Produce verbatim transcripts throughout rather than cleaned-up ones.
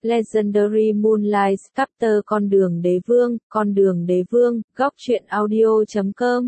Legendary Moonlight Sculptor Con đường đế vương, con đường đế vương, góc truyện audio chấm com.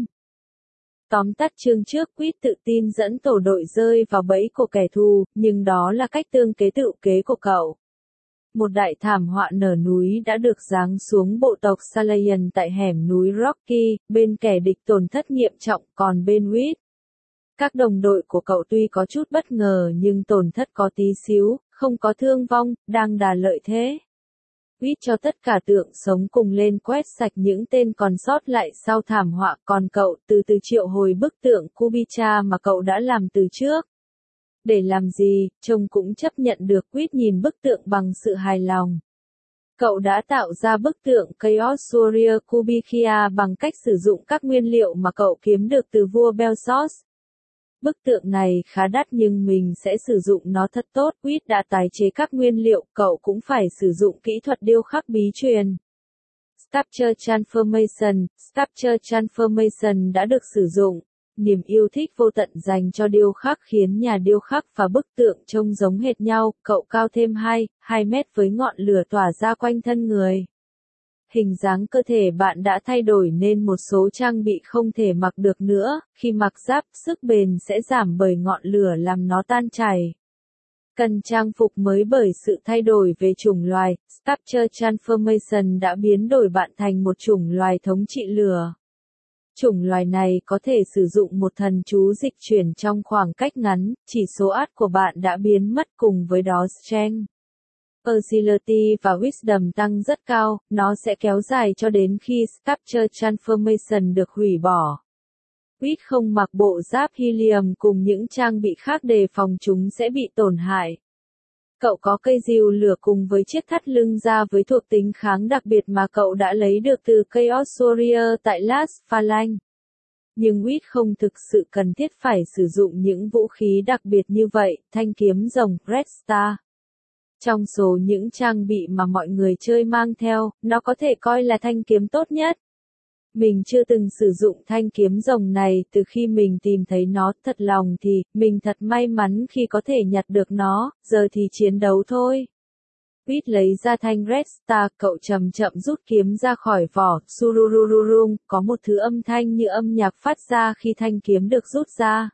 Tóm tắt chương trước, Quýt tự tin dẫn tổ đội rơi vào bẫy của kẻ thù, nhưng đó là cách tương kế tự kế của cậu. Một đại thảm họa nở núi đã được giáng xuống bộ tộc Salayan tại hẻm núi Rocky, bên kẻ địch tổn thất nghiêm trọng, còn bên Quýt. Các đồng đội của cậu tuy có chút bất ngờ nhưng tổn thất có tí xíu, không có thương vong, đang đà lợi thế. Quýt cho tất cả tượng sống cùng lên quét sạch những tên còn sót lại sau thảm họa, còn cậu từ từ triệu hồi bức tượng Kubica mà cậu đã làm từ trước. Để làm gì, trông cũng chấp nhận được. Quýt nhìn bức tượng bằng sự hài lòng. Cậu đã tạo ra bức tượng Chaos Warrior Kubica bằng cách sử dụng các nguyên liệu mà cậu kiếm được từ vua Belsos. Bức tượng này khá đắt nhưng mình sẽ sử dụng nó thật tốt. Quýt đã tái chế các nguyên liệu, cậu cũng phải sử dụng kỹ thuật điêu khắc bí truyền. Sculpture Transformation, Sculpture Transformation đã được sử dụng. Niềm yêu thích vô tận dành cho điêu khắc khiến nhà điêu khắc và bức tượng trông giống hệt nhau. Cậu cao thêm hai, hai mét với ngọn lửa tỏa ra quanh thân người. Hình dáng cơ thể bạn đã thay đổi nên một số trang bị không thể mặc được nữa, khi mặc giáp, sức bền sẽ giảm bởi ngọn lửa làm nó tan chảy. Cần trang phục mới bởi sự thay đổi về chủng loài, Sculpture Transformation đã biến đổi bạn thành một chủng loài thống trị lửa. Chủng loài này có thể sử dụng một thần chú dịch chuyển trong khoảng cách ngắn, chỉ số át của bạn đã biến mất cùng với đó Strength, Agility và Wisdom tăng rất cao, nó sẽ kéo dài cho đến khi Sculpture Transformation được hủy bỏ. Quýt không mặc bộ giáp helium cùng những trang bị khác đề phòng chúng sẽ bị tổn hại. Cậu có cây rìu lửa cùng với chiếc thắt lưng da với thuộc tính kháng đặc biệt mà cậu đã lấy được từ Chaos Warrior tại Las Phalanx. Nhưng Quýt không thực sự cần thiết phải sử dụng những vũ khí đặc biệt như vậy, thanh kiếm rồng Red Star. Trong số những trang bị mà mọi người chơi mang theo, nó có thể coi là thanh kiếm tốt nhất. Mình chưa từng sử dụng thanh kiếm rồng này từ khi mình tìm thấy nó, thật lòng thì, mình thật may mắn khi có thể nhặt được nó, giờ thì chiến đấu thôi. Quýt lấy ra thanh Red Star, cậu chậm chậm rút kiếm ra khỏi vỏ, sururururung, có một thứ âm thanh như âm nhạc phát ra khi thanh kiếm được rút ra.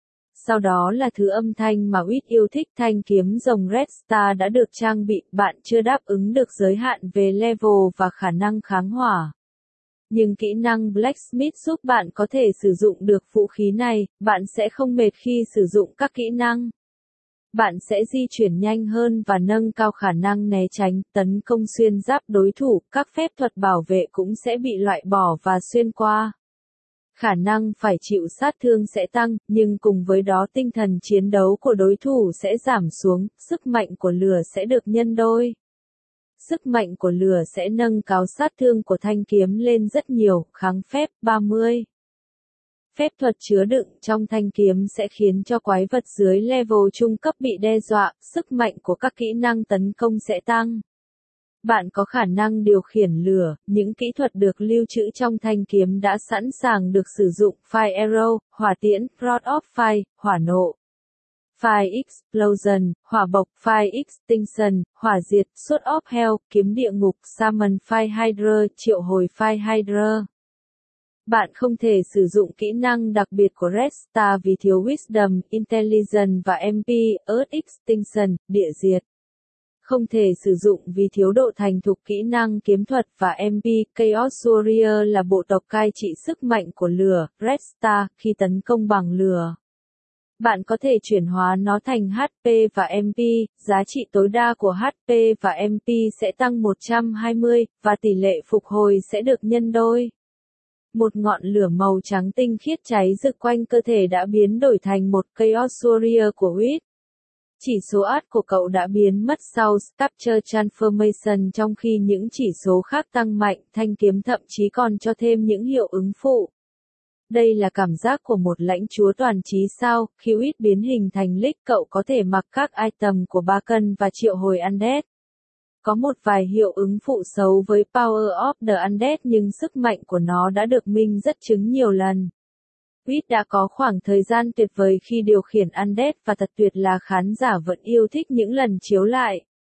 Sau đó là thứ âm thanh mà Quýt yêu thích. Thanh kiếm rồng Red Star đã được trang bị, bạn chưa đáp ứng được giới hạn về level và khả năng kháng hỏa. Nhưng kỹ năng Blacksmith giúp bạn có thể sử dụng được vũ khí này, bạn sẽ không mệt khi sử dụng các kỹ năng. Bạn sẽ di chuyển nhanh hơn và nâng cao khả năng né tránh, tấn công xuyên giáp đối thủ, các phép thuật bảo vệ cũng sẽ bị loại bỏ và xuyên qua. Khả năng phải chịu sát thương sẽ tăng, nhưng cùng với đó tinh thần chiến đấu của đối thủ sẽ giảm xuống, sức mạnh của lửa sẽ được nhân đôi. Sức mạnh của lửa sẽ nâng cao sát thương của thanh kiếm lên rất nhiều, kháng phép ba mươi. Phép thuật chứa đựng trong thanh kiếm sẽ khiến cho quái vật dưới level trung cấp bị đe dọa, sức mạnh của các kỹ năng tấn công sẽ tăng. Bạn có khả năng điều khiển lửa, những kỹ thuật được lưu trữ trong thanh kiếm đã sẵn sàng được sử dụng, Fire Arrow, hỏa tiễn, Rod of Fire, hỏa nộ. Fire Explosion, hỏa bộc, Fire Extinction, hỏa diệt, Sword of Hell, kiếm địa ngục, Summon Fire Hydra, triệu hồi Fire Hydra. Bạn không thể sử dụng kỹ năng đặc biệt của Red Star vì thiếu Wisdom, Intelligence và em pê, Earth Extinction, địa diệt. Không thể sử dụng vì thiếu độ thành thục kỹ năng kiếm thuật và em pê, Chaos Warrior là bộ tộc cai trị sức mạnh của lửa, Red Star, khi tấn công bằng lửa. Bạn có thể chuyển hóa nó thành hát pê và em pê, giá trị tối đa của hát pê và em pê sẽ tăng một trăm hai mươi, và tỷ lệ phục hồi sẽ được nhân đôi. Một ngọn lửa màu trắng tinh khiết cháy rực quanh cơ thể đã biến đổi thành một Chaos Warrior của Quýt. Chỉ số át của cậu đã biến mất sau Sculpture Transformation trong khi những chỉ số khác tăng mạnh, thanh kiếm thậm chí còn cho thêm những hiệu ứng phụ. Đây là cảm giác của một lãnh chúa toàn trí sao, khi Quýt biến hình thành Lick cậu có thể mặc các item của ba cân và triệu hồi Undead. Có một vài hiệu ứng phụ xấu với Power of the Undead nhưng sức mạnh của nó đã được minh rất chứng nhiều lần. Quýt đã có khoảng thời gian tuyệt vời khi điều khiển Undead và thật tuyệt là khán giả vẫn yêu thích những lần chiếu lại.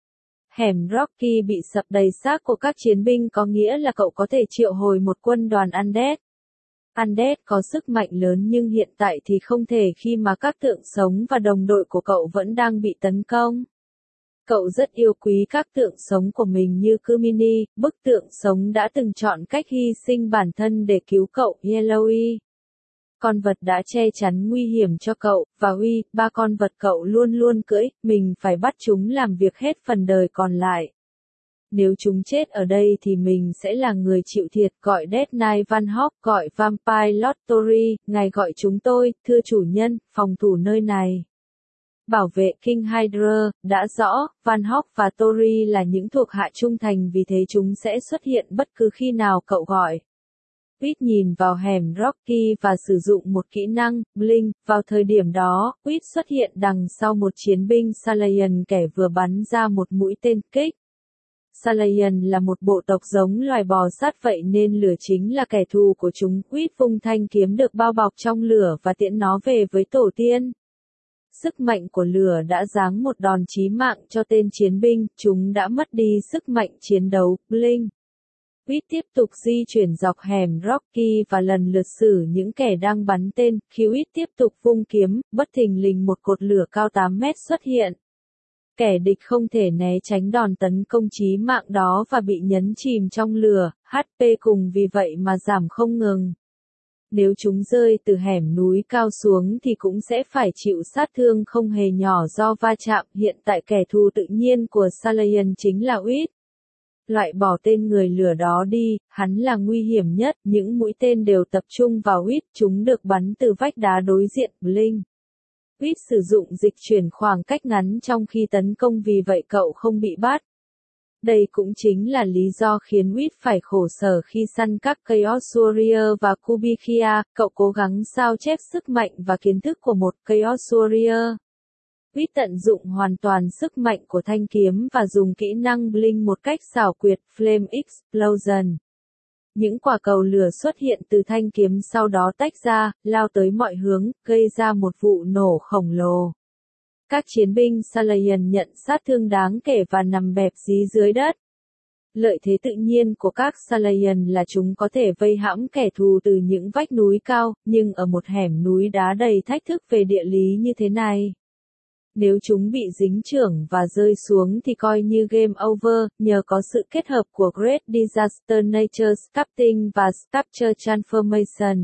Hẻm Rocky bị sập đầy xác của các chiến binh có nghĩa là cậu có thể triệu hồi một quân đoàn Undead. Undead có sức mạnh lớn nhưng hiện tại thì không thể khi mà các tượng sống và đồng đội của cậu vẫn đang bị tấn công. Cậu rất yêu quý các tượng sống của mình như Kumini, bức tượng sống đã từng chọn cách hy sinh bản thân để cứu cậu, Yellowy. Con vật đã che chắn nguy hiểm cho cậu, và Huy, ba con vật cậu luôn luôn cưỡi, mình phải bắt chúng làm việc hết phần đời còn lại. Nếu chúng chết ở đây thì mình sẽ là người chịu thiệt, gọi Dead Knight Van Hop, gọi Vampire Lord Tori, ngài gọi chúng tôi, thưa chủ nhân, phòng thủ nơi này. Bảo vệ King Hydra, đã rõ, Van Hop và Tori là những thuộc hạ trung thành vì thế chúng sẽ xuất hiện bất cứ khi nào cậu gọi. Quýt nhìn vào hẻm Rocky và sử dụng một kỹ năng, Blink, vào thời điểm đó, Quýt xuất hiện đằng sau một chiến binh Salayan kẻ vừa bắn ra một mũi tên kích. Salayan là một bộ tộc giống loài bò sát vậy nên lửa chính là kẻ thù của chúng. Quýt vung thanh kiếm được bao bọc trong lửa và tiễn nó về với tổ tiên. Sức mạnh của lửa đã giáng một đòn chí mạng cho tên chiến binh, chúng đã mất đi sức mạnh chiến đấu, Blink. Quýt tiếp tục di chuyển dọc hẻm Rocky và lần lượt xử những kẻ đang bắn tên, khi Quýt tiếp tục vung kiếm, bất thình lình một cột lửa cao tám mét xuất hiện. Kẻ địch không thể né tránh đòn tấn công chí mạng đó và bị nhấn chìm trong lửa, hát pê cùng vì vậy mà giảm không ngừng. Nếu chúng rơi từ hẻm núi cao xuống thì cũng sẽ phải chịu sát thương không hề nhỏ do va chạm. Hiện tại kẻ thù tự nhiên của Salayan chính là Quýt. Loại bỏ tên người lửa đó đi, hắn là nguy hiểm nhất, những mũi tên đều tập trung vào Quýt, chúng được bắn từ vách đá đối diện, Blink. Quýt sử dụng dịch chuyển khoảng cách ngắn trong khi tấn công vì vậy cậu không bị bắt. Đây cũng chính là lý do khiến Quýt phải khổ sở khi săn các Chaos Warrior và Kubikia, cậu cố gắng sao chép sức mạnh và kiến thức của một Chaos Warrior. Quýt tận dụng hoàn toàn sức mạnh của thanh kiếm và dùng kỹ năng Blink một cách xảo quyệt, Flame Explosion. Những quả cầu lửa xuất hiện từ thanh kiếm sau đó tách ra, lao tới mọi hướng, gây ra một vụ nổ khổng lồ. Các chiến binh Salayan nhận sát thương đáng kể và nằm bẹp dí dưới đất. Lợi thế tự nhiên của các Salayan là chúng có thể vây hãm kẻ thù từ những vách núi cao, nhưng ở một hẻm núi đá đầy thách thức về địa lý như thế này. Nếu chúng bị dính chưởng và rơi xuống thì coi như game over, nhờ có sự kết hợp của Great Disaster Nature Sculpting và Sculpture Transformation.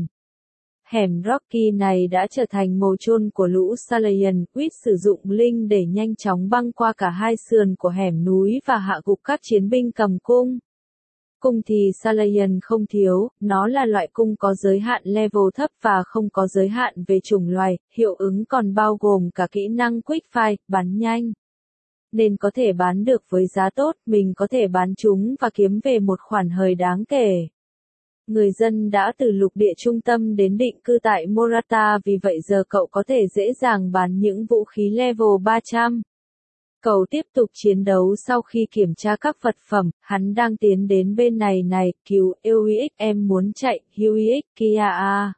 Hẻm Rocky này đã trở thành mồ chôn của lũ Salayan. Quýt sử dụng Blink để nhanh chóng băng qua cả hai sườn của hẻm núi và hạ gục các chiến binh cầm cung. Cung thì Salayan không thiếu, nó là loại cung có giới hạn level thấp và không có giới hạn về chủng loài, hiệu ứng còn bao gồm cả kỹ năng Quick Fire, bắn nhanh. Nên có thể bán được với giá tốt, mình có thể bán chúng và kiếm về một khoản hời đáng kể. Người dân đã từ lục địa trung tâm đến định cư tại Morata vì vậy giờ cậu có thể dễ dàng bán những vũ khí level ba trăm. Cậu tiếp tục chiến đấu sau khi kiểm tra các vật phẩm, hắn đang tiến đến bên này này, cứu, Huix em muốn chạy, Huix kia à.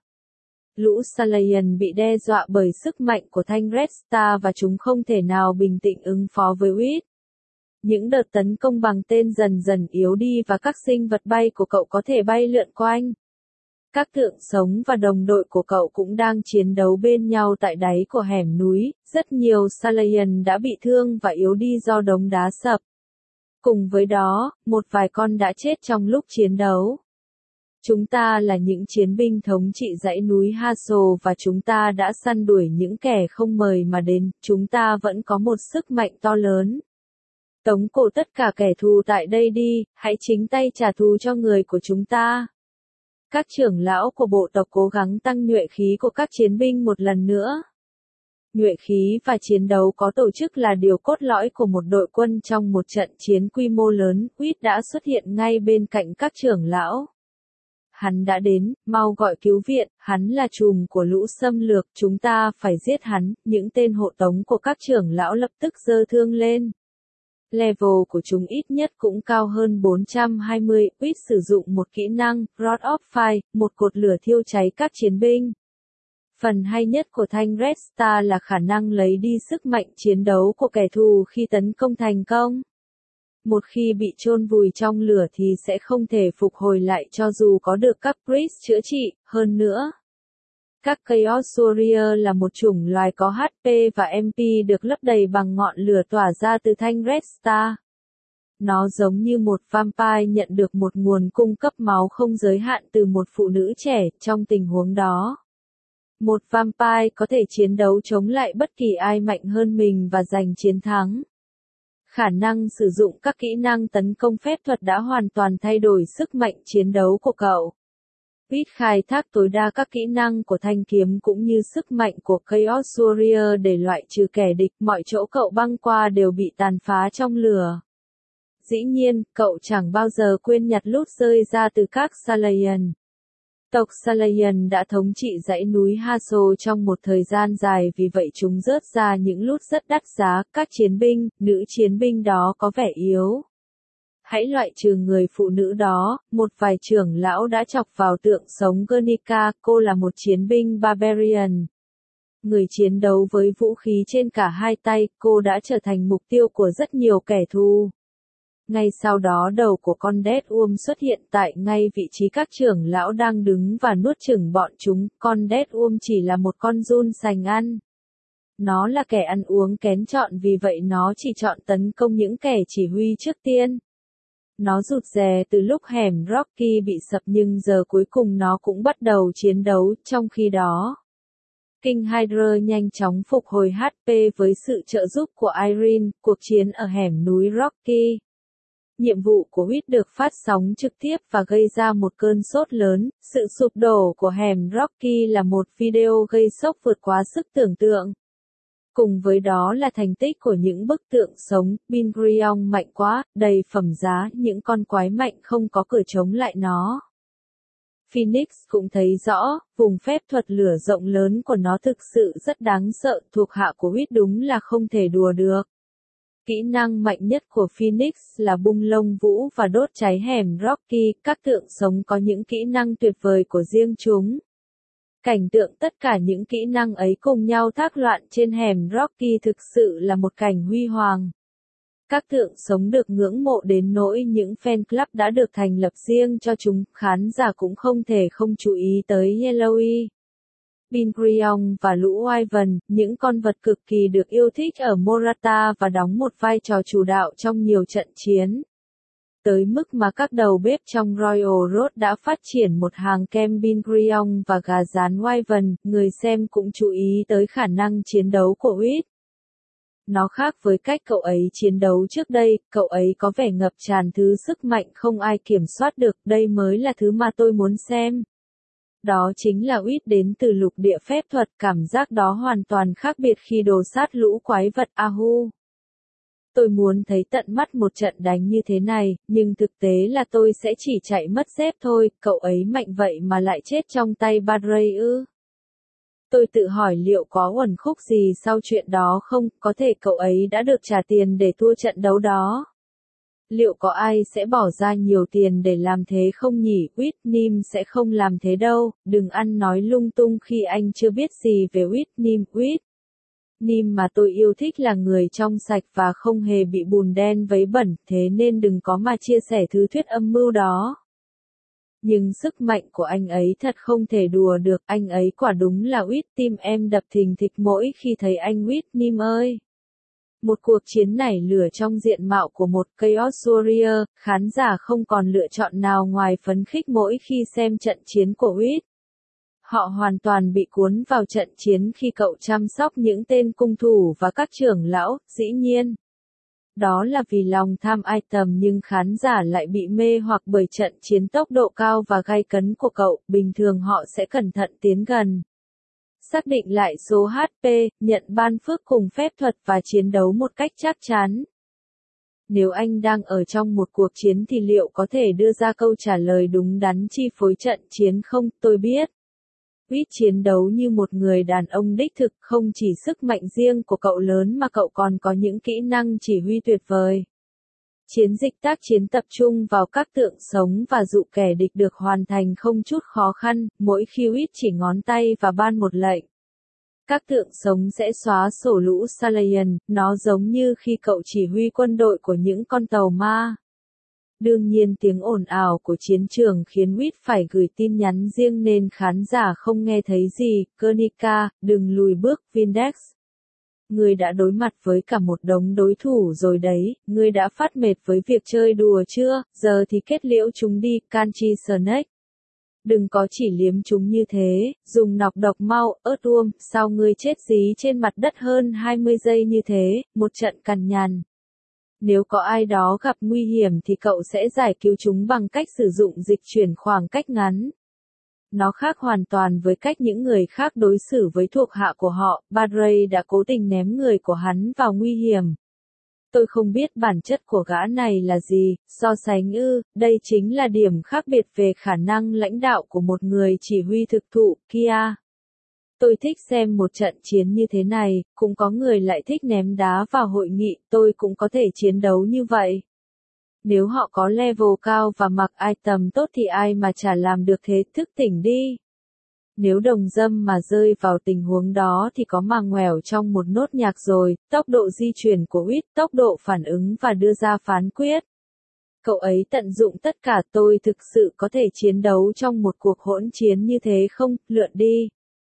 Lũ Salayan bị đe dọa bởi sức mạnh của thanh Red Star và chúng không thể nào bình tĩnh ứng phó với Quýt. Những đợt tấn công bằng tên dần dần yếu đi và các sinh vật bay của cậu có thể bay lượn quanh. Các tượng sống và đồng đội của cậu cũng đang chiến đấu bên nhau tại đáy của hẻm núi, rất nhiều Salayan đã bị thương và yếu đi do đống đá sập. Cùng với đó, một vài con đã chết trong lúc chiến đấu. Chúng ta là những chiến binh thống trị dãy núi Hassel và chúng ta đã săn đuổi những kẻ không mời mà đến, chúng ta vẫn có một sức mạnh to lớn. Tống cổ tất cả kẻ thù tại đây đi, hãy chính tay trả thù cho người của chúng ta. Các trưởng lão của bộ tộc cố gắng tăng nhuệ khí của các chiến binh một lần nữa. Nhuệ khí và chiến đấu có tổ chức là điều cốt lõi của một đội quân trong một trận chiến quy mô lớn. Quýt đã xuất hiện ngay bên cạnh các trưởng lão. Hắn đã đến, mau gọi cứu viện, hắn là trùm của lũ xâm lược, chúng ta phải giết hắn. Những tên hộ tống của các trưởng lão lập tức giơ thương lên. Level của chúng ít nhất cũng cao hơn bốn trăm hai mươi, Quýt sử dụng một kỹ năng, Rod of Fire, một cột lửa thiêu cháy các chiến binh. Phần hay nhất của thanh Red Star là khả năng lấy đi sức mạnh chiến đấu của kẻ thù khi tấn công thành công. Một khi bị chôn vùi trong lửa thì sẽ không thể phục hồi lại cho dù có được các Breeze chữa trị, hơn nữa. Các Chaos Warrior là một chủng loài có hát pê và em pê được lấp đầy bằng ngọn lửa tỏa ra từ thanh Red Star. Nó giống như một vampire nhận được một nguồn cung cấp máu không giới hạn từ một phụ nữ trẻ, trong tình huống đó. Một vampire có thể chiến đấu chống lại bất kỳ ai mạnh hơn mình và giành chiến thắng. Khả năng sử dụng các kỹ năng tấn công phép thuật đã hoàn toàn thay đổi sức mạnh chiến đấu của cậu. Pete khai thác tối đa các kỹ năng của thanh kiếm cũng như sức mạnh của Chaos Warrior để loại trừ kẻ địch, mọi chỗ cậu băng qua đều bị tàn phá trong lửa. Dĩ nhiên, cậu chẳng bao giờ quên nhặt loot rơi ra từ các Salayan. Tộc Salayan đã thống trị dãy núi Haso trong một thời gian dài vì vậy chúng rớt ra những loot rất đắt giá, các chiến binh, nữ chiến binh đó có vẻ yếu. Hãy loại trừ người phụ nữ đó, một vài trưởng lão đã chọc vào tượng sống Guernica, cô là một chiến binh Barbarian. Người chiến đấu với vũ khí trên cả hai tay, cô đã trở thành mục tiêu của rất nhiều kẻ thù. Ngay sau đó đầu của con Dead Worm xuất hiện tại ngay vị trí các trưởng lão đang đứng và nuốt chửng bọn chúng, con Dead Worm chỉ là một con giun sành ăn. Nó là kẻ ăn uống kén chọn vì vậy nó chỉ chọn tấn công những kẻ chỉ huy trước tiên. Nó rụt rè từ lúc hẻm Rocky bị sập nhưng giờ cuối cùng nó cũng bắt đầu chiến đấu, trong khi đó. King Hydra nhanh chóng phục hồi hát pê với sự trợ giúp của Irene, cuộc chiến ở hẻm núi Rocky. Nhiệm vụ của Huyết được phát sóng trực tiếp và gây ra một cơn sốt lớn, sự sụp đổ của hẻm Rocky là một video gây sốc vượt quá sức tưởng tượng. Cùng với đó là thành tích của những bức tượng sống, Bingrion mạnh quá, đầy phẩm giá, những con quái mạnh không có cửa chống lại nó. Phoenix cũng thấy rõ, vùng phép thuật lửa rộng lớn của nó thực sự rất đáng sợ, thuộc hạ của Huyết đúng là không thể đùa được. Kỹ năng mạnh nhất của Phoenix là bung lông vũ và đốt cháy hẻm Rocky, các tượng sống có những kỹ năng tuyệt vời của riêng chúng. Cảnh tượng tất cả những kỹ năng ấy cùng nhau thác loạn trên hẻm Rocky thực sự là một cảnh huy hoàng. Các tượng sống được ngưỡng mộ đến nỗi những fan club đã được thành lập riêng cho chúng, khán giả cũng không thể không chú ý tới Yellowy. Bingrion và lũ Wyvern, những con vật cực kỳ được yêu thích ở Morata và đóng một vai trò chủ đạo trong nhiều trận chiến. Tới mức mà các đầu bếp trong Royal Road đã phát triển một hàng kem Bingrion và gà rán Wyvern, người xem cũng chú ý tới khả năng chiến đấu của Huyết. Nó khác với cách cậu ấy chiến đấu trước đây, cậu ấy có vẻ ngập tràn thứ sức mạnh không ai kiểm soát được, đây mới là thứ mà tôi muốn xem. Đó chính là Huyết đến từ lục địa phép thuật, cảm giác đó hoàn toàn khác biệt khi đồ sát lũ quái vật Ahu. Tôi muốn thấy tận mắt một trận đánh như thế này, nhưng thực tế là tôi sẽ chỉ chạy mất dép thôi, cậu ấy mạnh vậy mà lại chết trong tay Badray ư. Tôi tự hỏi liệu có uẩn khúc gì sau chuyện đó không, có thể cậu ấy đã được trả tiền để thua trận đấu đó. Liệu có ai sẽ bỏ ra nhiều tiền để làm thế không nhỉ? Whitnim sẽ không làm thế đâu, đừng ăn nói lung tung khi anh chưa biết gì về Whitnim. Whitnim mà tôi yêu thích là người trong sạch và không hề bị bùn đen vấy bẩn, thế nên đừng có mà chia sẻ thứ thuyết âm mưu đó. Nhưng sức mạnh của anh ấy thật không thể đùa được, anh ấy quả đúng là Whit, tim em đập thình thịch mỗi khi thấy anh Whitnim ơi. Một cuộc chiến nảy lửa trong diện mạo của một Chaos Warrior, khán giả không còn lựa chọn nào ngoài phấn khích mỗi khi xem trận chiến của Huyết. Họ hoàn toàn bị cuốn vào trận chiến khi cậu chăm sóc những tên cung thủ và các trưởng lão, dĩ nhiên. Đó là vì lòng tham item nhưng khán giả lại bị mê hoặc bởi trận chiến tốc độ cao và gay cấn của cậu, bình thường họ sẽ cẩn thận tiến gần. Xác định lại số hát pê, nhận ban phước cùng phép thuật và chiến đấu một cách chắc chắn. Nếu anh đang ở trong một cuộc chiến thì liệu có thể đưa ra câu trả lời đúng đắn chi phối trận chiến không? Tôi biết. Huyết chiến đấu như một người đàn ông đích thực, không chỉ sức mạnh riêng của cậu lớn mà cậu còn có những kỹ năng chỉ huy tuyệt vời. Chiến dịch tác chiến tập trung vào các tượng sống và dụ kẻ địch được hoàn thành không chút khó khăn, mỗi khi Huyết chỉ ngón tay và ban một lệnh. các tượng sống sẽ xóa sổ lũ Salayan, nó giống như khi cậu chỉ huy quân đội của những con tàu ma. Đương nhiên tiếng ồn ào của chiến trường khiến Whit phải gửi tin nhắn riêng nên khán giả không nghe thấy gì. Guernica, đừng lùi bước, Vindex. Ngươi đã đối mặt với cả một đống đối thủ rồi đấy, ngươi đã phát mệt với việc chơi đùa chưa, giờ thì kết liễu chúng đi, Kanchi Snake. Đừng có chỉ liếm chúng như thế, dùng nọc độc mau, Earthworm, sao ngươi chết dí trên mặt đất hơn hai mươi giây như thế, một trận cằn nhằn. Nếu có ai đó gặp nguy hiểm thì cậu sẽ giải cứu chúng bằng cách sử dụng dịch chuyển khoảng cách ngắn. Nó khác hoàn toàn với cách những người khác đối xử với thuộc hạ của họ, Badray đã cố tình ném người của hắn vào nguy hiểm. Tôi không biết bản chất của gã này là gì, so sánh ư, đây chính là điểm khác biệt về khả năng lãnh đạo của một người chỉ huy thực thụ, Kia. Tôi thích xem một trận chiến như thế này, cũng có người lại thích ném đá vào hội nghị, tôi cũng có thể chiến đấu như vậy. Nếu họ có level cao và mặc item tốt thì ai mà chả làm được thế, thức tỉnh đi. Nếu đồng dâm mà rơi vào tình huống đó thì có mà ngoẻo trong một nốt nhạc rồi, tốc độ di chuyển của Whit, tốc độ phản ứng và đưa ra phán quyết. Cậu ấy tận dụng tất cả, tôi thực sự có thể chiến đấu trong một cuộc hỗn chiến như thế không, lượn đi.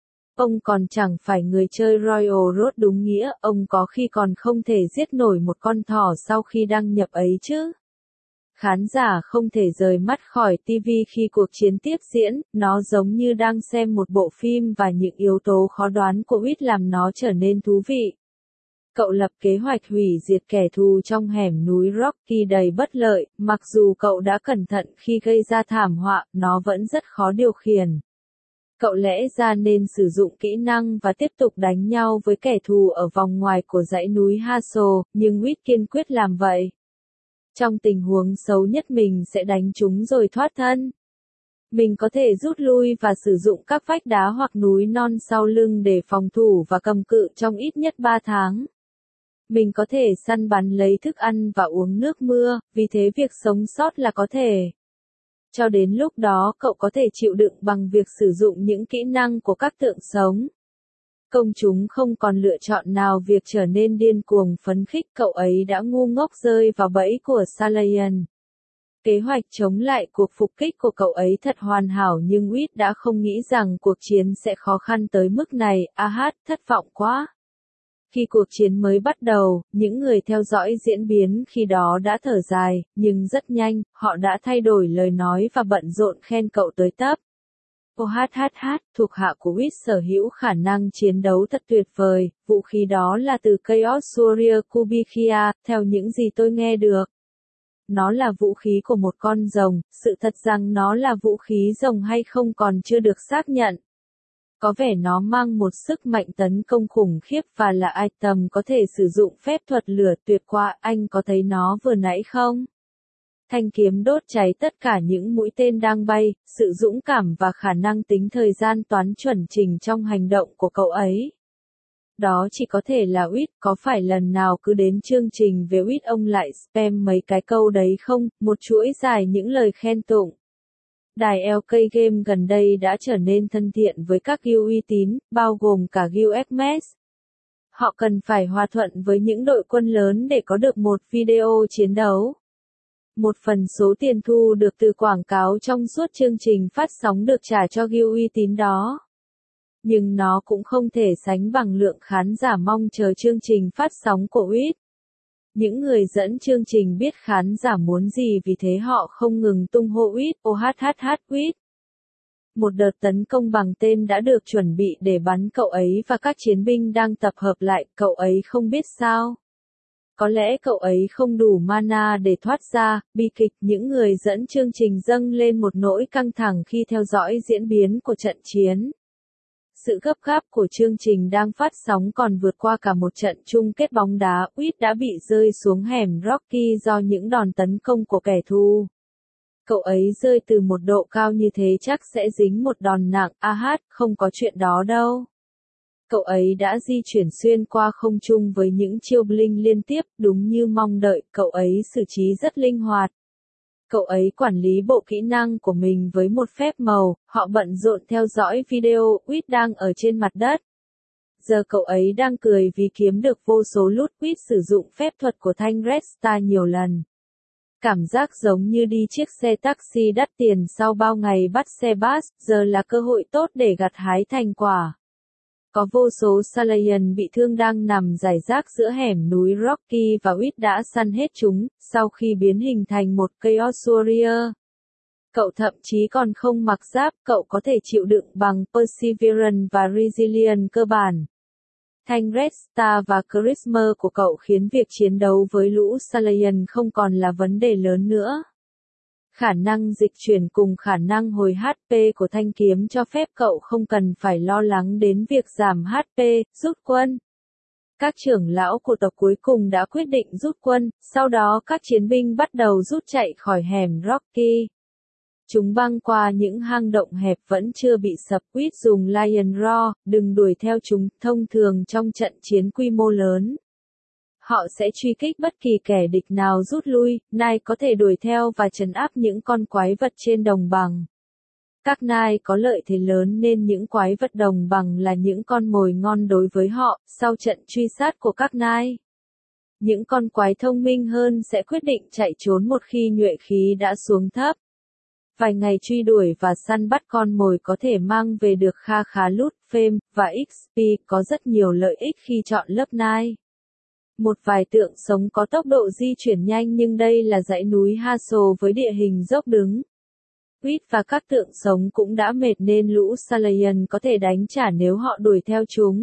Ông còn chẳng phải người chơi Royal Road đúng nghĩa, ông có khi còn không thể giết nổi một con thỏ sau khi đăng nhập ấy chứ. Khán giả không thể rời mắt khỏi ti vi khi cuộc chiến tiếp diễn, nó giống như đang xem một bộ phim và những yếu tố khó đoán của Whit làm nó trở nên thú vị. Cậu lập kế hoạch hủy diệt kẻ thù trong hẻm núi Rocky đầy bất lợi, mặc dù cậu đã cẩn thận khi gây ra thảm họa, nó vẫn rất khó điều khiển. Cậu lẽ ra nên sử dụng kỹ năng và tiếp tục đánh nhau với kẻ thù ở vòng ngoài của dãy núi Hassel, nhưng Whit kiên quyết làm vậy. Trong tình huống xấu nhất mình sẽ đánh chúng rồi thoát thân. Mình có thể rút lui và sử dụng các vách đá hoặc núi non sau lưng để phòng thủ và cầm cự trong ít nhất ba tháng. Mình có thể săn bắn lấy thức ăn và uống nước mưa, vì thế việc sống sót là có thể. Cho đến lúc đó cậu có thể chịu đựng bằng việc sử dụng những kỹ năng của các tượng sống. Công chúng không còn lựa chọn nào việc trở nên điên cuồng phấn khích, cậu ấy đã ngu ngốc rơi vào bẫy của Salayan. Kế hoạch chống lại cuộc phục kích của cậu ấy thật hoàn hảo nhưng Whit đã không nghĩ rằng cuộc chiến sẽ khó khăn tới mức này, Ahad, thất vọng quá. Khi cuộc chiến mới bắt đầu, những người theo dõi diễn biến khi đó đã thở dài, nhưng rất nhanh, họ đã thay đổi lời nói và bận rộn khen cậu tới tấp. Ô hát hát hát, thuộc hạ của Whit sở hữu khả năng chiến đấu thật tuyệt vời, vũ khí đó là từ Chaos Warrior Kubikia, theo những gì tôi nghe được. Nó là vũ khí của một con rồng, sự thật rằng nó là vũ khí rồng hay không còn chưa được xác nhận. Có vẻ nó mang một sức mạnh tấn công khủng khiếp và là item có thể sử dụng phép thuật lửa tuyệt quá, anh có thấy nó vừa nãy không? Thanh kiếm đốt cháy tất cả những mũi tên đang bay, sự dũng cảm và khả năng tính thời gian toán chuẩn chỉnh trong hành động của cậu ấy. Đó chỉ có thể là Whit, có phải lần nào cứ đến chương trình về Whit ông lại spam mấy cái câu đấy không, một chuỗi dài những lời khen tụng. Đài lờ ca Game gần đây đã trở nên thân thiện với các guild uy tín, bao gồm cả Guild Xmas. Họ cần phải hòa thuận với những đội quân lớn để có được một video chiến đấu. Một phần số tiền thu được từ quảng cáo trong suốt chương trình phát sóng được trả cho guild uy tín đó. Nhưng nó cũng không thể sánh bằng lượng khán giả mong chờ chương trình phát sóng của Whit. Những người dẫn chương trình biết khán giả muốn gì vì thế họ không ngừng tung hô Whit, ô hát hát hát Whit. Một đợt tấn công bằng tên đã được chuẩn bị để bắn cậu ấy và các chiến binh đang tập hợp lại, cậu ấy không biết sao. Có lẽ cậu ấy không đủ mana để thoát ra, bi kịch, những người dẫn chương trình dâng lên một nỗi căng thẳng khi theo dõi diễn biến của trận chiến. Sự gấp gáp của chương trình đang phát sóng còn vượt qua cả một trận chung kết bóng đá, Whit đã bị rơi xuống hẻm Rocky do những đòn tấn công của kẻ thù. Cậu ấy rơi từ một độ cao như thế chắc sẽ dính một đòn nặng, Ahad, không có chuyện đó đâu. Cậu ấy đã di chuyển xuyên qua không trung với những chiêu bling liên tiếp, đúng như mong đợi, cậu ấy xử trí rất linh hoạt. Cậu ấy quản lý bộ kỹ năng của mình với một phép màu, họ bận rộn theo dõi video, Whit đang ở trên mặt đất. giờ cậu ấy đang cười vì kiếm được vô số loot quýt sử dụng phép thuật của thanh Red Star nhiều lần. Cảm giác giống như đi chiếc xe taxi đắt tiền sau bao ngày bắt xe bus, giờ là cơ hội tốt để gặt hái thành quả. Có vô số Salayan bị thương đang nằm rải rác giữa hẻm núi Rocky và Wit đã săn hết chúng, sau khi biến hình thành một Chaos Warrior. Cậu thậm chí còn không mặc giáp, cậu có thể chịu đựng bằng Perseverance và Resilience cơ bản. Thanh Red Star và Charisma của cậu khiến việc chiến đấu với lũ Salayan không còn là vấn đề lớn nữa. Khả năng dịch chuyển cùng khả năng hồi hát pê của thanh kiếm cho phép cậu không cần phải lo lắng đến việc giảm hát pê, rút quân. Các trưởng lão của tộc cuối cùng đã quyết định rút quân, sau đó các chiến binh bắt đầu rút chạy khỏi hẻm Rocky. Chúng băng qua những hang động hẹp vẫn chưa bị sập. Quýt dùng Lion Roar, đừng đuổi theo chúng, thông thường trong trận chiến quy mô lớn. Họ sẽ truy kích bất kỳ kẻ địch nào rút lui, Nai có thể đuổi theo và trấn áp những con quái vật trên đồng bằng. Các Nai có lợi thế lớn nên những quái vật đồng bằng là những con mồi ngon đối với họ, sau trận truy sát của các Nai. Những con quái thông minh hơn sẽ quyết định chạy trốn một khi nhuệ khí đã xuống thấp. Vài ngày truy đuổi và săn bắt con mồi có thể mang về được kha khá loot, fame, và ích pê, có rất nhiều lợi ích khi chọn lớp Nai. Một vài tượng sống có tốc độ di chuyển nhanh nhưng đây là dãy núi Hassel với địa hình dốc đứng. Quýt và các tượng sống cũng đã mệt nên lũ Salayan có thể đánh trả nếu họ đuổi theo chúng.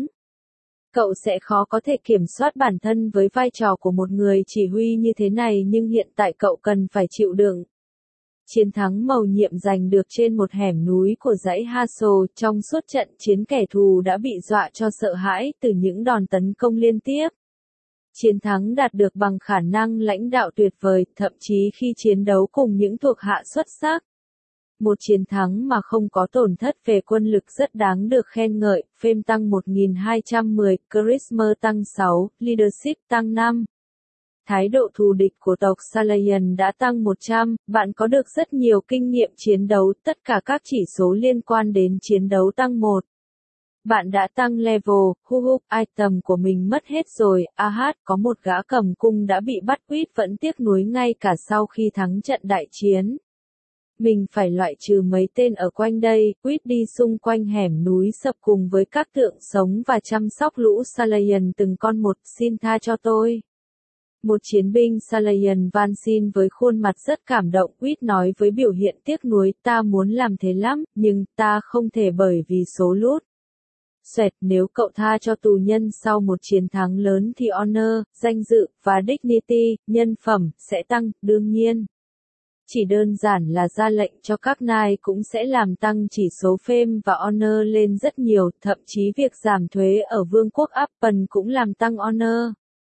Cậu sẽ khó có thể kiểm soát bản thân với vai trò của một người chỉ huy như thế này nhưng hiện tại cậu cần phải chịu đựng. Chiến thắng mầu nhiệm giành được trên một hẻm núi của dãy Hassel trong suốt trận chiến kẻ thù đã bị dọa cho sợ hãi từ những đòn tấn công liên tiếp. Chiến thắng đạt được bằng khả năng lãnh đạo tuyệt vời, thậm chí khi chiến đấu cùng những thuộc hạ xuất sắc. Một chiến thắng mà không có tổn thất về quân lực rất đáng được khen ngợi, fame tăng một nghìn hai trăm mười, charisma tăng sáu, leadership tăng năm. Thái độ thù địch của tộc Salayan đã tăng một trăm, bạn có được rất nhiều kinh nghiệm chiến đấu, tất cả các chỉ số liên quan đến chiến đấu tăng một. Bạn đã tăng level, hu hu, item của mình mất hết rồi, aha, có một gã cầm cung đã bị bắt. Quýt vẫn tiếc nuối ngay cả sau khi thắng trận đại chiến. Mình phải loại trừ mấy tên ở quanh đây. Quýt đi xung quanh hẻm núi sập cùng với các tượng sống và chăm sóc lũ Salayan từng con một, xin tha cho tôi. Một chiến binh Salayan van xin với khuôn mặt rất cảm động. Quýt nói với biểu hiện tiếc nuối, ta muốn làm thế lắm, nhưng ta không thể bởi vì số loot. Xoẹt, nếu cậu tha cho tù nhân sau một chiến thắng lớn thì honor, danh dự, và dignity, nhân phẩm, sẽ tăng, đương nhiên. Chỉ đơn giản là ra lệnh cho các Nai cũng sẽ làm tăng chỉ số fame và honor lên rất nhiều, thậm chí việc giảm thuế ở vương quốc Appen cũng làm tăng honor.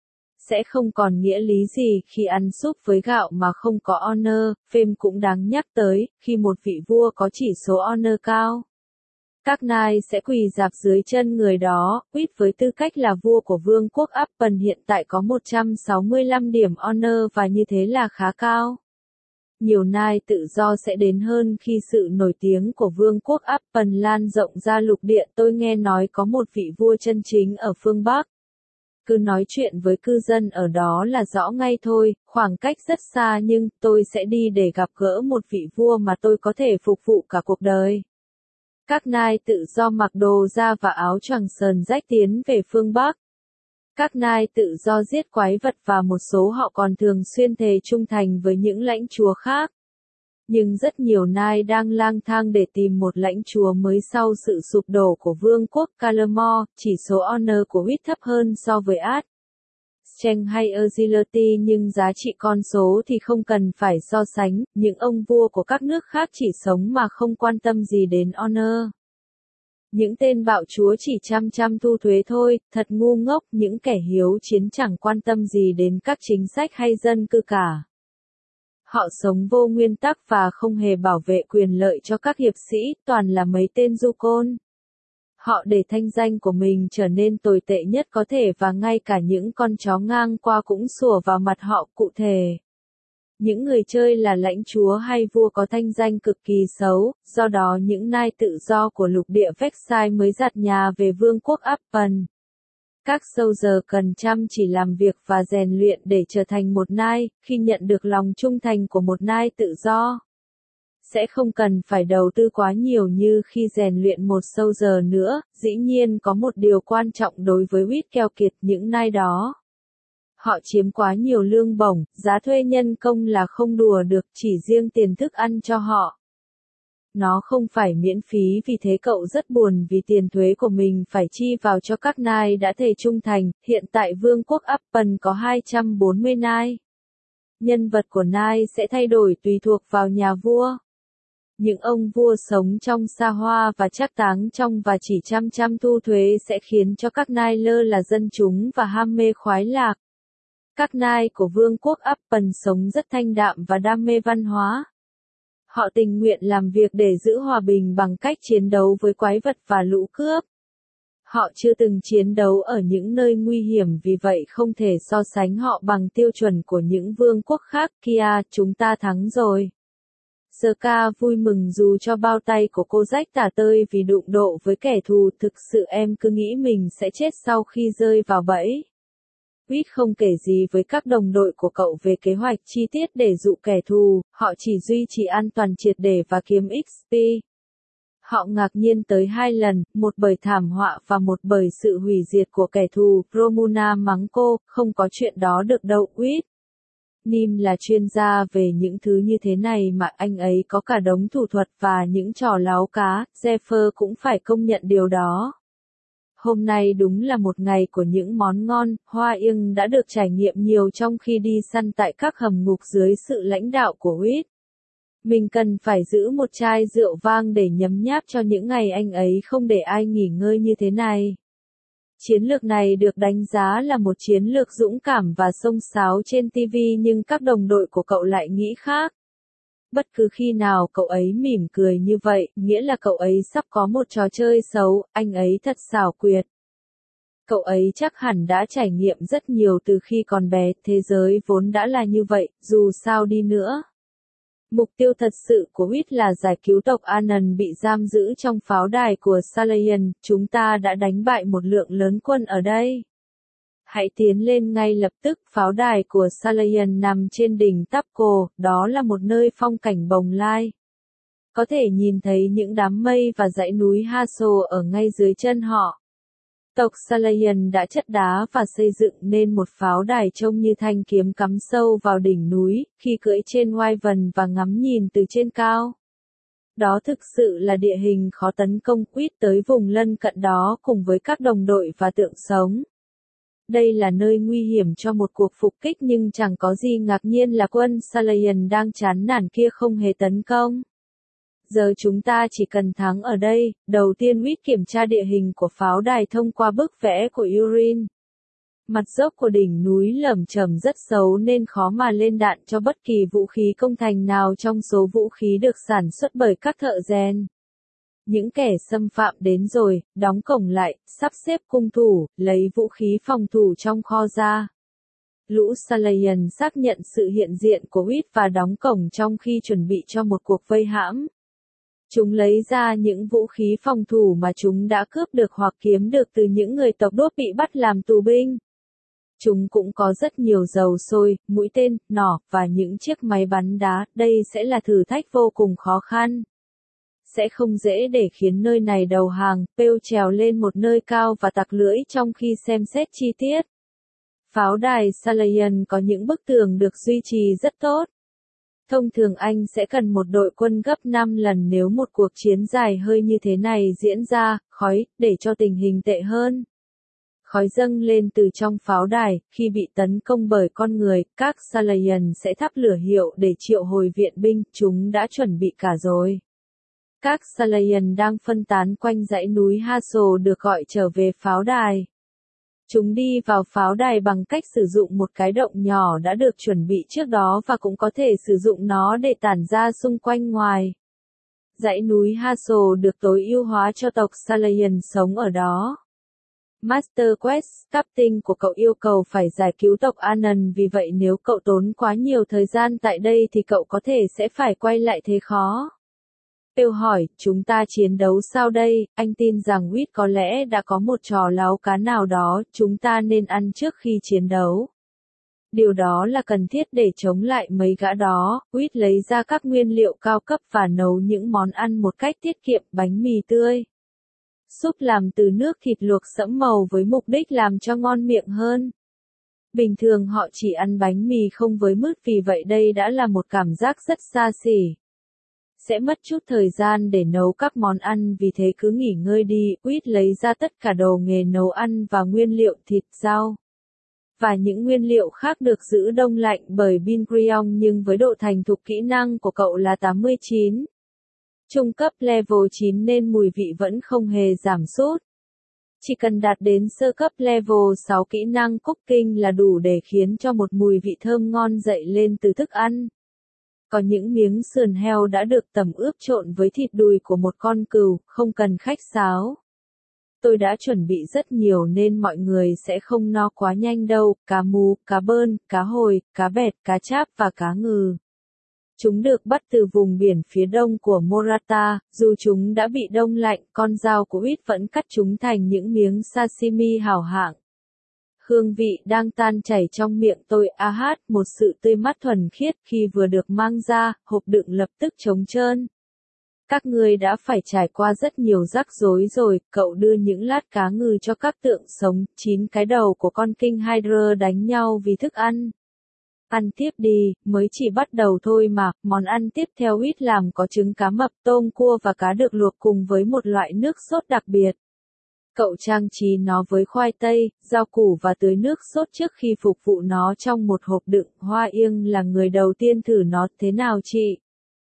Sẽ không còn nghĩa lý gì khi ăn súp với gạo mà không có honor, fame cũng đáng nhắc tới, khi một vị vua có chỉ số honor cao. Các Nai sẽ quỳ rạp dưới chân người đó. Quýt với tư cách là vua của vương quốc Appen hiện tại có một trăm sáu mươi lăm điểm honor và như thế là khá cao. Nhiều Nai tự do sẽ đến hơn khi sự nổi tiếng của vương quốc Appen lan rộng ra lục địa. Tôi nghe nói có một vị vua chân chính ở phương Bắc. Cứ nói chuyện với cư dân ở đó là rõ ngay thôi, khoảng cách rất xa nhưng tôi sẽ đi để gặp gỡ một vị vua mà tôi có thể phục vụ cả cuộc đời. Các Nai tự do mặc đồ da và áo choàng sờn rách tiến về phương Bắc. Các Nai tự do giết quái vật và một số họ còn thường xuyên thề trung thành với những lãnh chúa khác. Nhưng rất nhiều Nai đang lang thang để tìm một lãnh chúa mới sau sự sụp đổ của vương quốc Calamore. Chỉ số honor của Quýt thấp hơn so với Ad, Strength hay Agility nhưng giá trị con số thì không cần phải so sánh. Những ông vua của các nước khác chỉ sống mà không quan tâm gì đến honor. Những tên bạo chúa chỉ chăm chăm thu thuế thôi, thật ngu ngốc. Những kẻ hiếu chiến chẳng quan tâm gì đến các chính sách hay dân cư cả. Họ sống vô nguyên tắc và không hề bảo vệ quyền lợi cho các hiệp sĩ, toàn là mấy tên du côn. Họ để thanh danh của mình trở nên tồi tệ nhất có thể và ngay cả những con chó ngang qua cũng sủa vào mặt họ. Cụ thể, Những người chơi là lãnh chúa hay vua có thanh danh cực kỳ xấu, do đó những nai tự do của lục địa Vexai mới giạt nhà về vương quốc Appen. Các soldier cần chăm chỉ làm việc và rèn luyện để trở thành một nai, khi nhận được lòng trung thành của một nai tự do. Sẽ không cần phải đầu tư quá nhiều như khi rèn luyện một soldier nữa, dĩ nhiên có một điều quan trọng đối với Whit keo kiệt những nai đó. Họ chiếm quá nhiều lương bổng, giá thuê nhân công là không đùa được, chỉ riêng tiền thức ăn cho họ. Nó không phải miễn phí, vì thế cậu rất buồn vì tiền thuế của mình phải chi vào cho các nai đã thề trung thành. Hiện tại vương quốc Appen có hai trăm bốn mươi nai. Nhân vật của nai sẽ thay đổi tùy thuộc vào nhà vua. Những ông vua sống trong xa hoa và trác táng trong và chỉ chăm chăm thu thuế sẽ khiến cho các nai lơ là dân chúng và ham mê khoái lạc. Các nai của vương quốc Appen sống rất thanh đạm và đam mê văn hóa. Họ tình nguyện làm việc để giữ hòa bình bằng cách chiến đấu với quái vật và lũ cướp. Họ chưa từng chiến đấu ở những nơi nguy hiểm, vì vậy không thể so sánh họ bằng tiêu chuẩn của những vương quốc khác. Kia, chúng ta thắng rồi. Sơ vui mừng dù cho bao tay của cô rách tả tơi vì đụng độ với kẻ thù. Thực sự em cứ nghĩ mình sẽ chết sau khi rơi vào bẫy. Whit không kể gì với các đồng đội của cậu về kế hoạch chi tiết để dụ kẻ thù, họ chỉ duy trì an toàn triệt để và kiếm ích pê. Họ ngạc nhiên tới hai lần, một bởi thảm họa và một bởi sự hủy diệt của kẻ thù. Romuna mắng cô, không có chuyện đó được đâu Whit. Nim là chuyên gia về những thứ như thế này mà anh ấy có cả đống thủ thuật và những trò láo cá, Zephyr cũng phải công nhận điều đó. Hôm nay đúng là một ngày của những món ngon, Hoa Ưng đã được trải nghiệm nhiều trong khi đi săn tại các hầm ngục dưới sự lãnh đạo của Whit. Mình cần phải giữ một chai rượu vang để nhấm nháp cho những ngày anh ấy không để ai nghỉ ngơi như thế này. Chiến lược này được đánh giá là một chiến lược dũng cảm và xông xáo trên ti vi, nhưng các đồng đội của cậu lại nghĩ khác. Bất cứ khi nào cậu ấy mỉm cười như vậy, nghĩa là cậu ấy sắp có một trò chơi xấu, anh ấy thật xảo quyệt. Cậu ấy chắc hẳn đã trải nghiệm rất nhiều từ khi còn bé, thế giới vốn đã là như vậy, dù sao đi nữa. Mục tiêu thật sự của Whit là giải cứu tộc Anan bị giam giữ trong pháo đài của Salayan. Chúng ta đã đánh bại một lượng lớn quân ở đây. Hãy tiến lên ngay lập tức. Pháo đài của Salayan nằm trên đỉnh Tapco, đó là một nơi phong cảnh bồng lai. Có thể nhìn thấy những đám mây và dãy núi Haso ở ngay dưới chân họ. Tộc Salayan đã chất đá và xây dựng nên một pháo đài trông như thanh kiếm cắm sâu vào đỉnh núi, khi cưỡi trên Wyvern và ngắm nhìn từ trên cao. Đó thực sự là địa hình khó tấn công. Whit tới vùng lân cận đó cùng với các đồng đội và tượng sống. Đây là nơi nguy hiểm cho một cuộc phục kích, nhưng chẳng có gì ngạc nhiên là quân Salayan đang chán nản kia không hề tấn công. Giờ chúng ta chỉ cần thắng ở đây. Đầu tiên Whit kiểm tra địa hình của pháo đài thông qua bức vẽ của Urin. Mặt dốc của đỉnh núi lởm chởm rất xấu nên khó mà lên đạn cho bất kỳ vũ khí công thành nào trong số vũ khí được sản xuất bởi các thợ rèn. Những kẻ xâm phạm đến rồi, đóng cổng lại, sắp xếp cung thủ, lấy vũ khí phòng thủ trong kho ra. Lũ Salayan xác nhận sự hiện diện của Whit và đóng cổng trong khi chuẩn bị cho một cuộc vây hãm. Chúng lấy ra những vũ khí phòng thủ mà chúng đã cướp được hoặc kiếm được từ những người tộc đốt bị bắt làm tù binh. Chúng cũng có rất nhiều dầu sôi, mũi tên, nỏ, và những chiếc máy bắn đá. Đây sẽ là thử thách vô cùng khó khăn. Sẽ không dễ để khiến nơi này đầu hàng. Pêu trèo lên một nơi cao và tặc lưỡi trong khi xem xét chi tiết. Pháo đài Salayan có những bức tường được duy trì rất tốt. Thông thường anh sẽ cần một đội quân gấp năm lần nếu một cuộc chiến dài hơi như thế này diễn ra. Khói, để cho tình hình tệ hơn. Khói dâng lên từ trong pháo đài. Khi bị tấn công bởi con người, các Salayan sẽ thắp lửa hiệu để triệu hồi viện binh. Chúng đã chuẩn bị cả rồi. Các Salayan đang phân tán quanh dãy núi Haso được gọi trở về pháo đài. Chúng đi vào pháo đài bằng cách sử dụng một cái động nhỏ đã được chuẩn bị trước đó và cũng có thể sử dụng nó để tản ra xung quanh ngoài. Dãy núi Haso được tối ưu hóa cho tộc Salayan sống ở đó. Master Quest Captain của cậu yêu cầu phải giải cứu tộc Anan, vì vậy nếu cậu tốn quá nhiều thời gian tại đây thì cậu có thể sẽ phải quay lại thế khó. Phil hỏi, chúng ta chiến đấu sao đây? Anh tin rằng Whit có lẽ đã có một trò láu cá nào đó, chúng ta nên ăn trước khi chiến đấu. Điều đó là cần thiết để chống lại mấy gã đó. Whit lấy ra các nguyên liệu cao cấp và nấu những món ăn một cách tiết kiệm, bánh mì tươi. Súp làm từ nước thịt luộc sẫm màu với mục đích làm cho ngon miệng hơn. Bình thường họ chỉ ăn bánh mì không với mứt, vì vậy đây đã là một cảm giác rất xa xỉ. Sẽ mất chút thời gian để nấu các món ăn, vì thế cứ nghỉ ngơi đi. Whit lấy ra tất cả đồ nghề nấu ăn và nguyên liệu thịt, rau và những nguyên liệu khác được giữ đông lạnh bởi Bin Griong, nhưng với độ thành thục kỹ năng của cậu là tám mươi chín. Trung cấp level chín nên mùi vị vẫn không hề giảm sút. Chỉ cần đạt đến sơ cấp level sáu kỹ năng cooking là đủ để khiến cho một mùi vị thơm ngon dậy lên từ thức ăn. Có những miếng sườn heo đã được tẩm ướp trộn với thịt đùi của một con cừu, không cần khách sáo. Tôi đã chuẩn bị rất nhiều nên mọi người sẽ không no quá nhanh đâu. Cá mú, cá bơn, cá hồi, cá bẹt, cá cháp và cá ngừ. Chúng được bắt từ vùng biển phía đông của Morata, dù chúng đã bị đông lạnh, con dao của Whit vẫn cắt chúng thành những miếng sashimi hảo hạng. Hương vị đang tan chảy trong miệng tôi, a hát, một sự tươi mát thuần khiết. Khi vừa được mang ra, hộp đựng lập tức trống trơn. Các ngươi đã phải trải qua rất nhiều rắc rối rồi. Cậu đưa những lát cá ngừ cho các tượng sống, chín cái đầu của con King Hydra đánh nhau vì thức ăn. Ăn tiếp đi, mới chỉ bắt đầu thôi mà. Món ăn tiếp theo Whit làm có trứng cá mập, tôm cua và cá được luộc cùng với một loại nước sốt đặc biệt. Cậu trang trí nó với khoai tây, rau củ và tưới nước sốt trước khi phục vụ nó trong một hộp đựng. Hoa Yên là người đầu tiên thử nó, thế nào chị?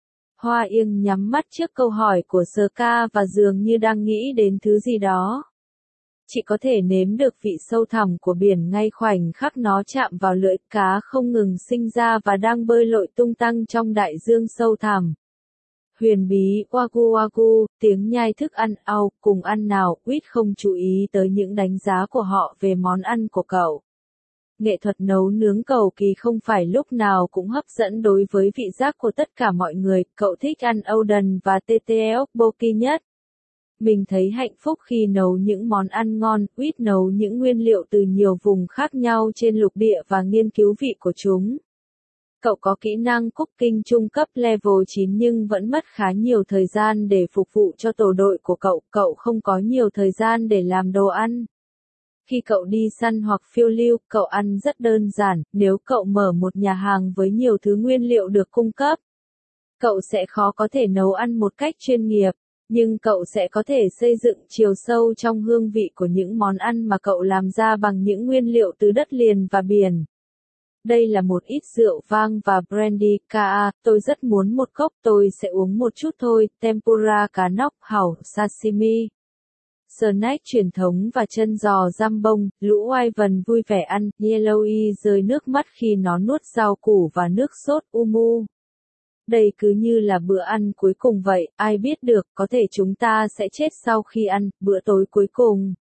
Hoa Yên nhắm mắt trước câu hỏi của Sơ Ca và dường như đang nghĩ đến thứ gì đó. Chị có thể nếm được vị sâu thẳm của biển ngay khoảnh khắc nó chạm vào lưỡi. Cá không ngừng sinh ra và đang bơi lội tung tăng trong đại dương sâu thẳm. Huyền bí, wagyu wagyu, tiếng nhai thức ăn, ao, cùng ăn nào. Whit không chú ý tới những đánh giá của họ về món ăn của cậu. Nghệ thuật nấu nướng cầu kỳ không phải lúc nào cũng hấp dẫn đối với vị giác của tất cả mọi người. Cậu thích ăn Oden và tteokbokki nhất. Mình thấy hạnh phúc khi nấu những món ăn ngon. Whit nấu những nguyên liệu từ nhiều vùng khác nhau trên lục địa và nghiên cứu vị của chúng. Cậu có kỹ năng cooking trung cấp level chín nhưng vẫn mất khá nhiều thời gian để phục vụ cho tổ đội của cậu. Cậu không có nhiều thời gian để làm đồ ăn. Khi cậu đi săn hoặc phiêu lưu, cậu ăn rất đơn giản. Nếu cậu mở một nhà hàng với nhiều thứ nguyên liệu được cung cấp, cậu sẽ khó có thể nấu ăn một cách chuyên nghiệp. Nhưng cậu sẽ có thể xây dựng chiều sâu trong hương vị của những món ăn mà cậu làm ra bằng những nguyên liệu từ đất liền và biển. Đây là một ít rượu vang và brandy. Ka, tôi rất muốn một cốc, tôi sẽ uống một chút thôi. Tempura cá nóc, hàu, sashimi, snack truyền thống và chân giò giam bông. Lũ oai vần vui vẻ ăn. Yellowy rơi nước mắt khi nó nuốt rau củ và nước sốt umu. Đây cứ như là bữa ăn cuối cùng vậy, ai biết được, có thể chúng ta sẽ chết sau khi ăn, bữa tối cuối cùng.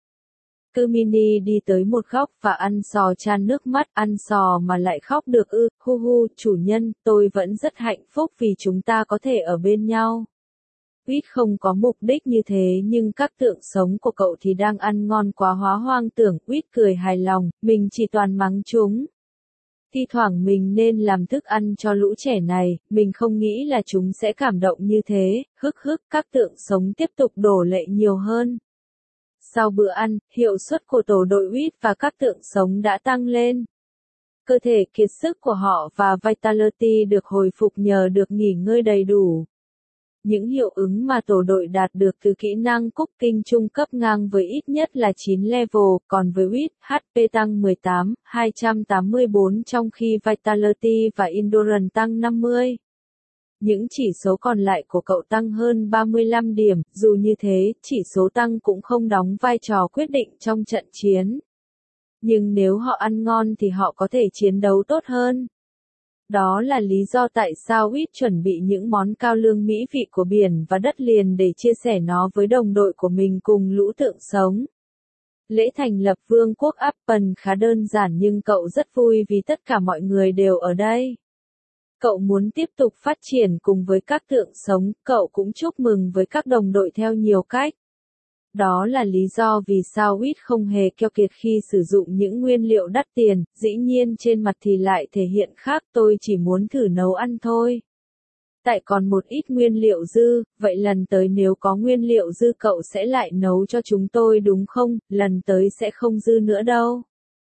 Kumini đi tới một góc và ăn sò chan nước mắt, ăn sò mà lại khóc được ư, hu hu, chủ nhân, tôi vẫn rất hạnh phúc vì chúng ta có thể ở bên nhau. Whit không có mục đích như thế nhưng các tượng sống của cậu thì đang ăn ngon quá hóa hoang tưởng. Whit cười hài lòng, mình chỉ toàn mắng chúng. Thi thoảng mình nên làm thức ăn cho lũ trẻ này, mình không nghĩ là chúng sẽ cảm động như thế. Hức hức, các tượng sống tiếp tục đổ lệ nhiều hơn. Sau bữa ăn, hiệu suất của tổ đội Whit và các tượng sống đã tăng lên. Cơ thể kiệt sức của họ và Vitality được hồi phục nhờ được nghỉ ngơi đầy đủ. Những hiệu ứng mà tổ đội đạt được từ kỹ năng cooking trung cấp ngang với ít nhất là chín level, còn với Whit, hát pê tăng mười tám, hai trăm tám mươi bốn trong khi Vitality và Endurance tăng năm mươi. Những chỉ số còn lại của cậu tăng hơn ba mươi lăm điểm, dù như thế, chỉ số tăng cũng không đóng vai trò quyết định trong trận chiến. Nhưng nếu họ ăn ngon thì họ có thể chiến đấu tốt hơn. Đó là lý do tại sao Whit chuẩn bị những món cao lương mỹ vị của biển và đất liền để chia sẻ nó với đồng đội của mình cùng lũ tượng sống. Lễ thành lập vương quốc Apple khá đơn giản nhưng cậu rất vui vì tất cả mọi người đều ở đây. Cậu muốn tiếp tục phát triển cùng với các tượng sống, cậu cũng chúc mừng với các đồng đội theo nhiều cách. Đó là lý do vì sao Wit không hề keo kiệt khi sử dụng những nguyên liệu đắt tiền, dĩ nhiên trên mặt thì lại thể hiện khác, tôi chỉ muốn thử nấu ăn thôi. Tại còn một ít nguyên liệu dư, vậy lần tới nếu có nguyên liệu dư cậu sẽ lại nấu cho chúng tôi đúng không, lần tới sẽ không dư nữa đâu.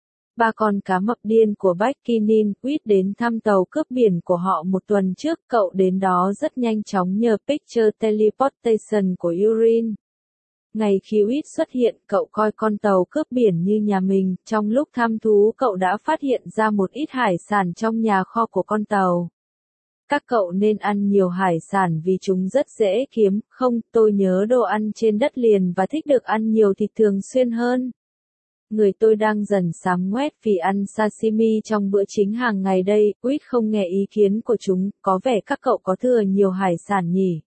Ba con cá mập điên của Bikinin, Wit đến thăm tàu cướp biển của họ một tuần trước, cậu đến đó rất nhanh chóng nhờ Picture Teleportation của Urin. Ngày khi Wit xuất hiện, cậu coi con tàu cướp biển như nhà mình, trong lúc thăm thú cậu đã phát hiện ra một ít hải sản trong nhà kho của con tàu. Các cậu nên ăn nhiều hải sản vì chúng rất dễ kiếm, không, tôi nhớ đồ ăn trên đất liền và thích được ăn nhiều thịt thường xuyên hơn. Người tôi đang dần sám ngoét vì ăn sashimi trong bữa chính hàng ngày đây, Wit không nghe ý kiến của chúng, có vẻ các cậu có thừa nhiều hải sản nhỉ.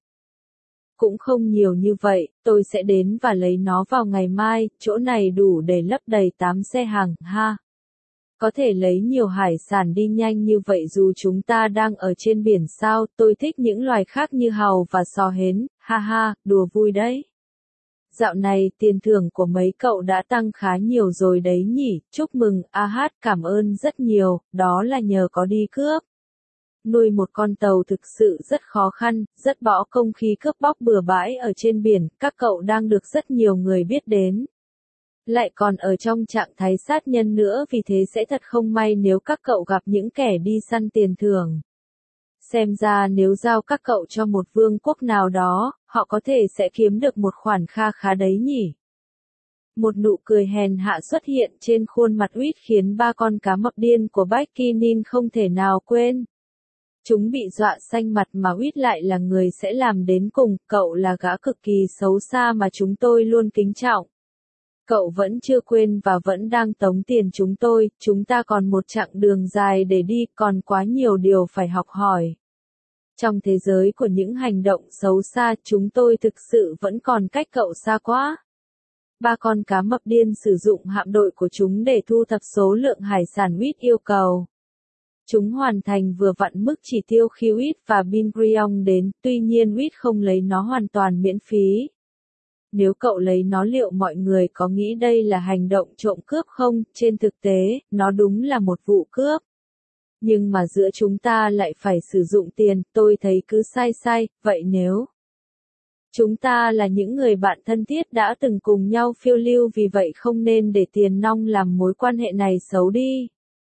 Cũng không nhiều như vậy, tôi sẽ đến và lấy nó vào ngày mai, chỗ này đủ để lấp đầy tám xe hàng, ha. Có thể lấy nhiều hải sản đi nhanh như vậy dù chúng ta đang ở trên biển sao, tôi thích những loài khác như hàu và sò hến, ha ha, đùa vui đấy. Dạo này tiền thưởng của mấy cậu đã tăng khá nhiều rồi đấy nhỉ, chúc mừng, a hát cảm ơn rất nhiều, đó là nhờ có đi cướp. Nuôi một con tàu thực sự rất khó khăn, rất bỏ công khi cướp bóc bừa bãi ở trên biển, các cậu đang được rất nhiều người biết đến. Lại còn ở trong trạng thái sát nhân nữa vì thế sẽ thật không may nếu các cậu gặp những kẻ đi săn tiền thưởng. Xem ra nếu giao các cậu cho một vương quốc nào đó, họ có thể sẽ kiếm được một khoản kha khá đấy nhỉ. Một nụ cười hèn hạ xuất hiện trên khuôn mặt Wit khiến ba con cá mập điên của Bikinin không thể nào quên. Chúng bị dọa xanh mặt mà Wit lại là người sẽ làm đến cùng, cậu là gã cực kỳ xấu xa mà chúng tôi luôn kính trọng. Cậu vẫn chưa quên và vẫn đang tống tiền chúng tôi, chúng ta còn một chặng đường dài để đi, còn quá nhiều điều phải học hỏi. Trong thế giới của những hành động xấu xa, chúng tôi thực sự vẫn còn cách cậu xa quá. Ba con cá mập điên sử dụng hạm đội của chúng để thu thập số lượng hải sản Wit yêu cầu. Chúng hoàn thành vừa vặn mức chỉ tiêu khi Wit và Bin Briong đến, tuy nhiên Wit không lấy nó hoàn toàn miễn phí. Nếu cậu lấy nó liệu mọi người có nghĩ đây là hành động trộm cướp không? Trên thực tế, nó đúng là một vụ cướp. Nhưng mà giữa chúng ta lại phải sử dụng tiền, tôi thấy cứ sai sai, vậy nếu chúng ta là những người bạn thân thiết đã từng cùng nhau phiêu lưu vì vậy không nên để tiền nong làm mối quan hệ này xấu đi.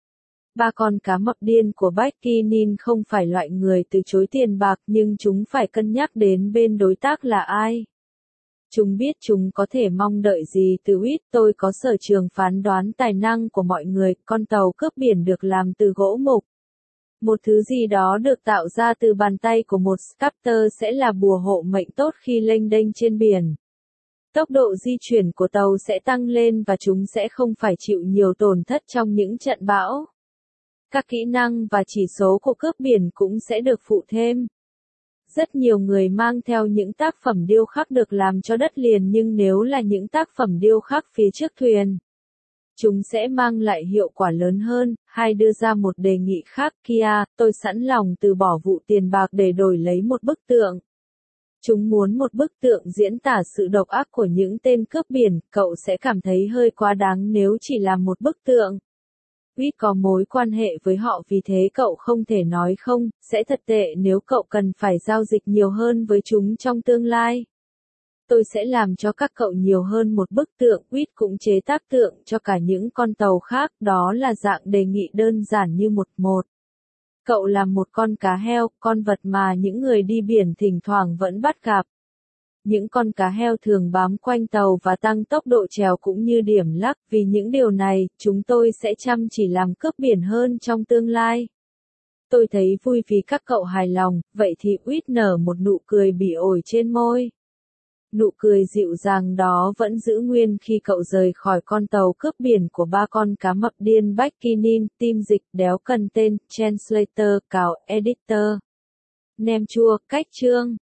Ba con cá mập điên của Bikinin không phải loại người từ chối tiền bạc nhưng chúng phải cân nhắc đến bên đối tác là ai. Chúng biết chúng có thể mong đợi gì từ Wit, tôi có sở trường phán đoán tài năng của mọi người, con tàu cướp biển được làm từ gỗ mục. Một thứ gì đó được tạo ra từ bàn tay của một sculptor sẽ là bùa hộ mệnh tốt khi lênh đênh trên biển. Tốc độ di chuyển của tàu sẽ tăng lên và chúng sẽ không phải chịu nhiều tổn thất trong những trận bão. Các kỹ năng và chỉ số của cướp biển cũng sẽ được phụ thêm. Rất nhiều người mang theo những tác phẩm điêu khắc được làm cho đất liền nhưng nếu là những tác phẩm điêu khắc phía trước thuyền, chúng sẽ mang lại hiệu quả lớn hơn. Hai đưa ra một đề nghị khác, Kia, tôi sẵn lòng từ bỏ vụ tiền bạc để đổi lấy một bức tượng. Chúng muốn một bức tượng diễn tả sự độc ác của những tên cướp biển, cậu sẽ cảm thấy hơi quá đáng nếu chỉ làm một bức tượng. Wit có mối quan hệ với họ vì thế cậu không thể nói không, sẽ thật tệ nếu cậu cần phải giao dịch nhiều hơn với chúng trong tương lai. Tôi sẽ làm cho các cậu nhiều hơn một bức tượng, Wit cũng chế tác tượng cho cả những con tàu khác, đó là dạng đề nghị đơn giản như một một. Cậu là một con cá heo, con vật mà những người đi biển thỉnh thoảng vẫn bắt gặp. Những con cá heo thường bám quanh tàu và tăng tốc độ chèo cũng như điểm lắc, vì những điều này, chúng tôi sẽ chăm chỉ làm cướp biển hơn trong tương lai. Tôi thấy vui vì các cậu hài lòng, vậy thì Wit nở một nụ cười bỉ ổi trên môi. Nụ cười dịu dàng đó vẫn giữ nguyên khi cậu rời khỏi con tàu cướp biển của ba con cá mập điên Bikinin, team dịch, đéo cần tên, translator, cào, editor. Nem chua, cách chương.